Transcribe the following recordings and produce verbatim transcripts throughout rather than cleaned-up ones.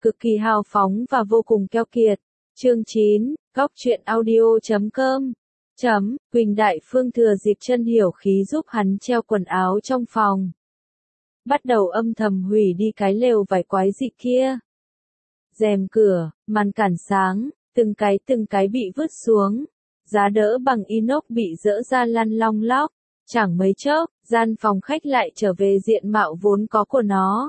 cực kỳ hào phóng và vô cùng keo kiệt. Chương chín, Góc truyện audio chấm com. Chấm, Quỳnh Đại Phương thừa dịp Chân Hiểu Khí giúp hắn treo quần áo trong phòng. Bắt đầu âm thầm hủy đi cái lều vải quái dị kia. Rèm cửa, màn cản sáng, từng cái từng cái bị vứt xuống. Giá đỡ bằng inox bị dỡ ra lăn long lóc. Chẳng mấy chốc, gian phòng khách lại trở về diện mạo vốn có của nó.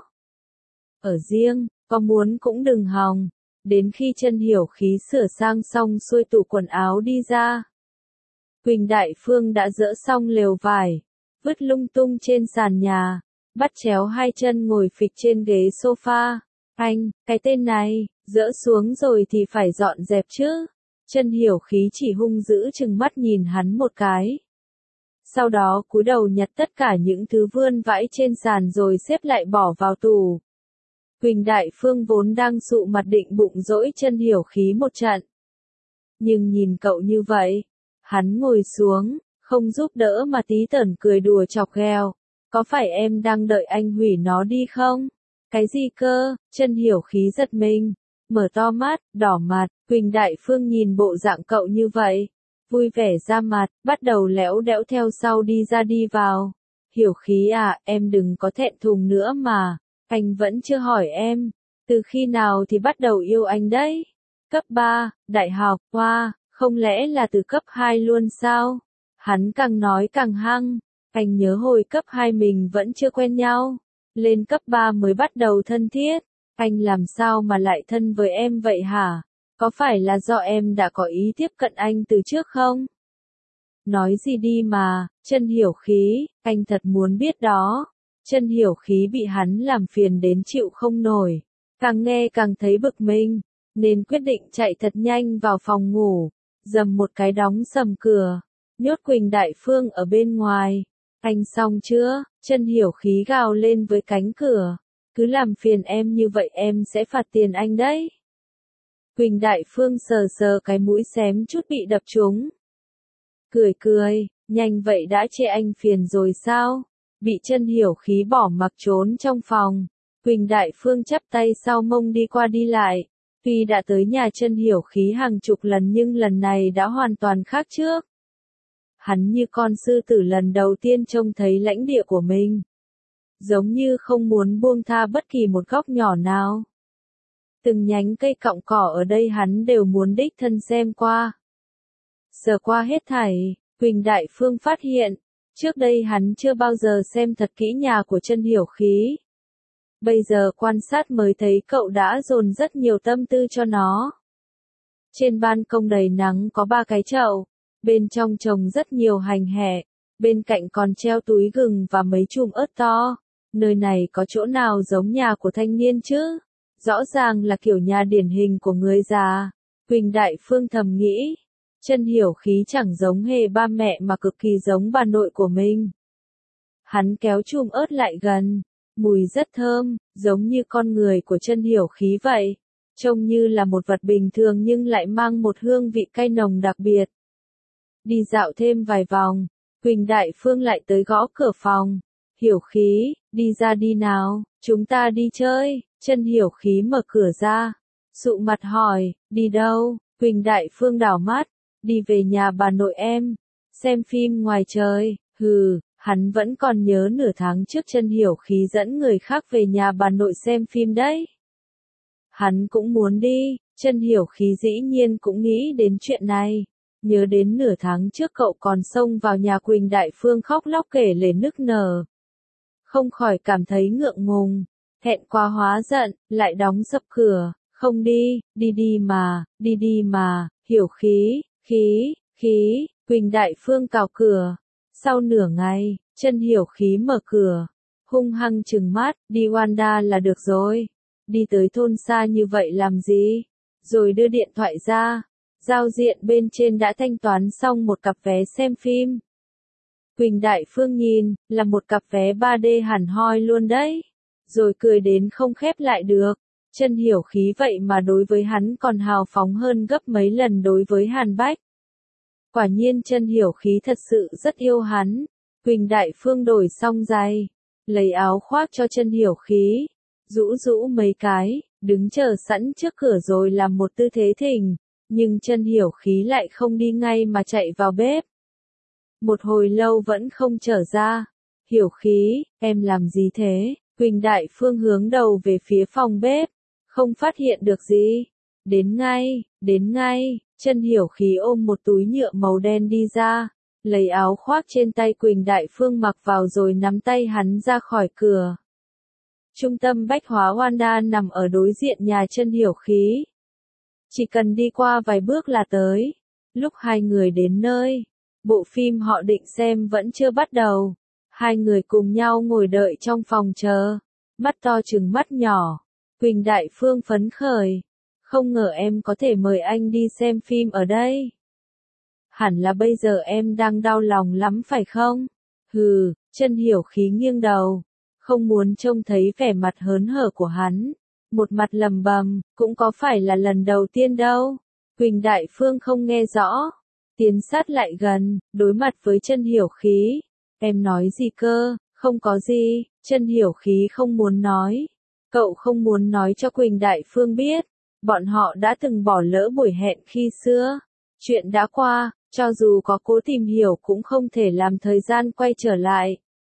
Ở riêng, có muốn cũng đừng hòng. Đến khi Chân Hiểu Khí sửa sang xong xuôi tủ quần áo đi ra. Quỳnh Đại Phương đã dỡ xong lều vải, vứt lung tung trên sàn nhà, bắt chéo hai chân ngồi phịch trên ghế sofa. Anh, cái tên này, dỡ xuống rồi thì phải dọn dẹp chứ. Chân Hiểu Khí chỉ hung dữ chừng mắt nhìn hắn một cái. Sau đó cúi đầu nhặt tất cả những thứ vươn vãi trên sàn rồi xếp lại bỏ vào tủ. Quỳnh Đại Phương vốn đang sụ mặt định bụng dỗi Chân Hiểu Khí một trận. Nhưng nhìn cậu như vậy, hắn ngồi xuống, không giúp đỡ mà tí tởn cười đùa chọc ghẹo. Có phải em đang đợi anh hủy nó đi không? Cái gì cơ? Chân Hiểu Khí giật mình, mở to mắt, đỏ mặt. Quỳnh Đại Phương nhìn bộ dạng cậu như vậy, vui vẻ ra mặt, bắt đầu léo đẽo theo sau đi ra đi vào. Hiểu Khí à, em đừng có thẹn thùng nữa mà. Anh vẫn chưa hỏi em, từ khi nào thì bắt đầu yêu anh đấy? Cấp ba, đại học, wow, không lẽ là từ cấp hai luôn sao? Hắn càng nói càng hăng, anh nhớ hồi cấp hai mình vẫn chưa quen nhau, lên cấp ba mới bắt đầu thân thiết, anh làm sao mà lại thân với em vậy hả? Có phải là do em đã có ý tiếp cận anh từ trước không? Nói gì đi mà, Chân Hiểu Khí, anh thật muốn biết đó. Chân Hiểu Khí bị hắn làm phiền đến chịu không nổi, càng nghe càng thấy bực mình, nên quyết định chạy thật nhanh vào phòng ngủ, dầm một cái đóng sầm cửa, nhốt Quỳnh Đại Phương ở bên ngoài. Anh xong chưa? Chân Hiểu Khí gào lên với cánh cửa, cứ làm phiền em như vậy em sẽ phạt tiền anh đấy. Quỳnh Đại Phương sờ sờ cái mũi xém chút bị đập trúng. Cười cười, nhanh vậy đã chê anh phiền rồi sao? Bị Chân Hiểu Khí bỏ mặc trốn trong phòng, Quỳnh Đại Phương chắp tay sau mông đi qua đi lại. Tuy đã tới nhà Chân Hiểu Khí hàng chục lần nhưng lần này đã hoàn toàn khác trước. Hắn như con sư tử lần đầu tiên trông thấy lãnh địa của mình. Giống như không muốn buông tha bất kỳ một góc nhỏ nào. Từng nhánh cây cọng cỏ ở đây hắn đều muốn đích thân xem qua. Sờ qua hết thảy, Quỳnh Đại Phương phát hiện. Trước đây hắn chưa bao giờ xem thật kỹ nhà của Chân Hiểu Khí. Bây giờ quan sát mới thấy cậu đã dồn rất nhiều tâm tư cho nó. Trên ban công đầy nắng có ba cái chậu, bên trong trồng rất nhiều hành hẹ, bên cạnh còn treo túi gừng và mấy chùm ớt to. Nơi này có chỗ nào giống nhà của thanh niên chứ? Rõ ràng là kiểu nhà điển hình của người già. Quỳnh Đại Phương thầm nghĩ. Chân Hiểu Khí chẳng giống hề ba mẹ mà cực kỳ giống bà nội của mình. Hắn kéo chùm ớt lại gần, mùi rất thơm, giống như con người của Chân Hiểu Khí vậy. Trông như là một vật bình thường nhưng lại mang một hương vị cay nồng đặc biệt. Đi dạo thêm vài vòng, Quỳnh Đại Phương lại tới gõ cửa phòng. Hiểu Khí, đi ra đi nào, chúng ta đi chơi. Chân Hiểu Khí mở cửa ra, sụ mặt hỏi, đi đâu? Quỳnh Đại Phương đảo mắt. Đi về nhà bà nội em, xem phim ngoài trời. Hừ, hắn vẫn còn nhớ nửa tháng trước Chân Hiểu Khí dẫn người khác về nhà bà nội xem phim đấy. Hắn cũng muốn đi, Chân Hiểu Khí dĩ nhiên cũng nghĩ đến chuyện này. Nhớ đến nửa tháng trước cậu còn xông vào nhà Quỳnh Đại Phương khóc lóc kể lể nức nở. Không khỏi cảm thấy ngượng ngùng, hẹn quá hóa giận, lại đóng sập cửa. Không đi, đi đi mà, đi đi mà, Hiểu Khí. Khí, khí, Quỳnh Đại Phương cào cửa. Sau nửa ngày, Chân Hiểu Khí mở cửa, hung hăng trừng mắt, đi Wanda là được rồi. Đi tới thôn xa như vậy làm gì? Rồi đưa điện thoại ra. Giao diện bên trên đã thanh toán xong một cặp vé xem phim. Quỳnh Đại Phương nhìn, là một cặp vé ba D hẳn hoi luôn đấy. Rồi cười đến không khép lại được. Chân Hiểu Khí vậy mà đối với hắn còn hào phóng hơn gấp mấy lần đối với Hàn Bách. Quả nhiên Chân Hiểu Khí thật sự rất yêu hắn. Quỳnh Đại Phương đổi xong giày, lấy áo khoác cho Chân Hiểu Khí, rũ rũ mấy cái, đứng chờ sẵn trước cửa rồi làm một tư thế thình, nhưng chân Hiểu Khí lại không đi ngay mà chạy vào bếp. Một hồi lâu vẫn không trở ra. Hiểu Khí, em làm gì thế? Quỳnh Đại Phương hướng đầu về phía phòng bếp, không phát hiện được gì. Đến ngay, đến ngay, chân Hiểu Khí ôm một túi nhựa màu đen đi ra, lấy áo khoác trên tay Quỳnh Đại Phương mặc vào rồi nắm tay hắn ra khỏi cửa. Trung tâm bách hóa Wanda nằm ở đối diện nhà chân Hiểu Khí. Chỉ cần đi qua vài bước là tới. Lúc hai người đến nơi, bộ phim họ định xem vẫn chưa bắt đầu. Hai người cùng nhau ngồi đợi trong phòng chờ, mắt to trừng mắt nhỏ. Quỳnh Đại Phương phấn khởi. Không ngờ em có thể mời anh đi xem phim ở đây. Hẳn là bây giờ em đang đau lòng lắm phải không? Hừ, chân Hiểu Khí nghiêng đầu, không muốn trông thấy vẻ mặt hớn hở của hắn. Một mặt lầm bầm, cũng có phải là lần đầu tiên đâu. Quỳnh Đại Phương không nghe rõ, tiến sát lại gần, đối mặt với chân Hiểu Khí. Em nói gì cơ? Không có gì, chân Hiểu Khí không muốn nói. Cậu không muốn nói cho Quỳnh Đại Phương biết, bọn họ đã từng bỏ lỡ buổi hẹn khi xưa. Chuyện đã qua, cho dù có cố tìm hiểu cũng không thể làm thời gian quay trở lại.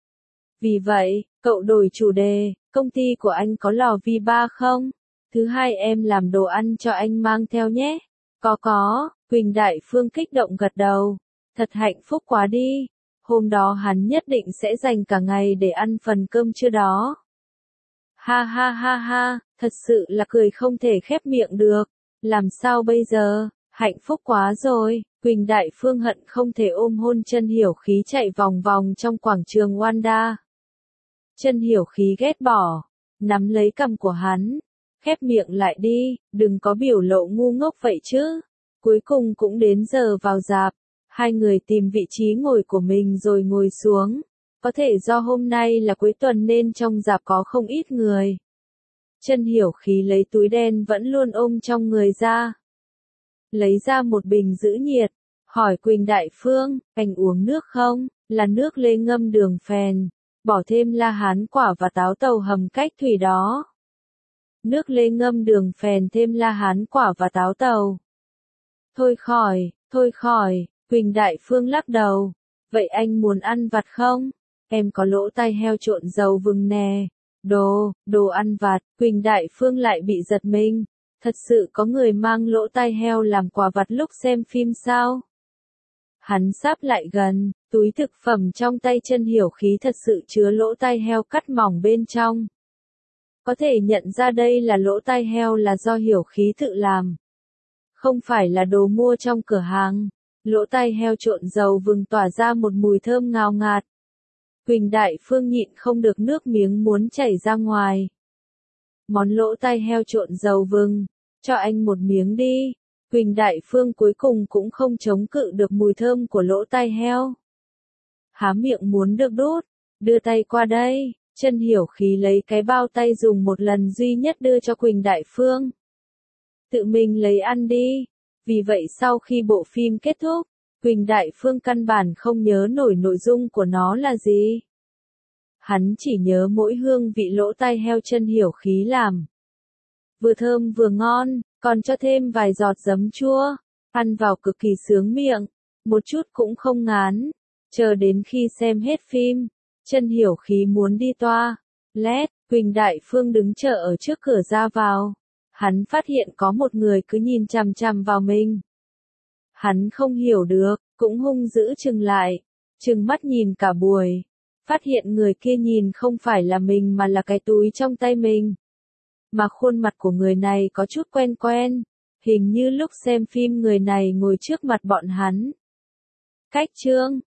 Vì vậy, cậu đổi chủ đề, công ty của anh có lò vi ba không? Thứ hai em làm đồ ăn cho anh mang theo nhé. Có có, Quỳnh Đại Phương kích động gật đầu. Thật hạnh phúc quá đi. Hôm đó hắn nhất định sẽ dành cả ngày để ăn phần cơm trưa đó. Ha ha ha ha, thật sự là cười không thể khép miệng được. Làm sao bây giờ? Hạnh phúc quá rồi. Quỳnh Đại Phương hận không thể ôm hôn chân Hiểu Khí chạy vòng vòng trong quảng trường Wanda. Chân Hiểu Khí ghét bỏ, nắm lấy cằm của hắn, khép miệng lại đi, đừng có biểu lộ ngu ngốc vậy chứ. Cuối cùng cũng đến giờ vào rạp, hai người tìm vị trí ngồi của mình rồi ngồi xuống. Có thể do hôm nay là cuối tuần nên trong rạp có không ít người. Chân Hiểu Khí lấy túi đen vẫn luôn ôm trong người ra, lấy ra một bình giữ nhiệt, hỏi Quỳnh Đại Phương, anh uống nước không? Là nước lê ngâm đường phèn, bỏ thêm la hán quả và táo tàu hầm cách thủy đó. Nước lê ngâm đường phèn thêm la hán quả và táo tàu. Thôi khỏi, thôi khỏi, Quỳnh Đại Phương lắc đầu. Vậy anh muốn ăn vặt không? Em có lỗ tai heo trộn dầu vừng nè. Đồ, đồ ăn vặt, Quỳnh Đại Phương lại bị giật mình. Thật sự có người mang lỗ tai heo làm quà vặt lúc xem phim sao? Hắn sáp lại gần, túi thực phẩm trong tay chân Hiểu Khí thật sự chứa lỗ tai heo cắt mỏng bên trong. Có thể nhận ra đây là lỗ tai heo là do Hiểu Khí tự làm. Không phải là đồ mua trong cửa hàng. Lỗ tai heo trộn dầu vừng tỏa ra một mùi thơm ngào ngạt. Quỳnh Đại Phương nhịn không được nước miếng muốn chảy ra ngoài. Món lỗ tai heo trộn dầu vừng, cho anh một miếng đi. Quỳnh Đại Phương cuối cùng cũng không chống cự được mùi thơm của lỗ tai heo. Há miệng muốn được đút, đưa tay qua đây, chân Hiểu Khí lấy cái bao tay dùng một lần duy nhất đưa cho Quỳnh Đại Phương. Tự mình lấy ăn đi. Vì vậy sau khi bộ phim kết thúc, Quỳnh Đại Phương căn bản không nhớ nổi nội dung của nó là gì. Hắn chỉ nhớ mỗi hương vị lỗ tai heo chân Hiểu Khí làm. Vừa thơm vừa ngon, còn cho thêm vài giọt giấm chua, ăn vào cực kỳ sướng miệng, một chút cũng không ngán. Chờ đến khi xem hết phim, chân Hiểu Khí muốn đi toa, lét, Quỳnh Đại Phương đứng chờ ở trước cửa ra vào. Hắn phát hiện có một người cứ nhìn chằm chằm vào mình. Hắn không hiểu được, cũng hung dữ chừng lại, chừng mắt nhìn cả buổi. Phát hiện người kia nhìn không phải là mình mà là cái túi trong tay mình. Mà khuôn mặt của người này có chút quen quen, hình như lúc xem phim người này ngồi trước mặt bọn hắn. Cách chương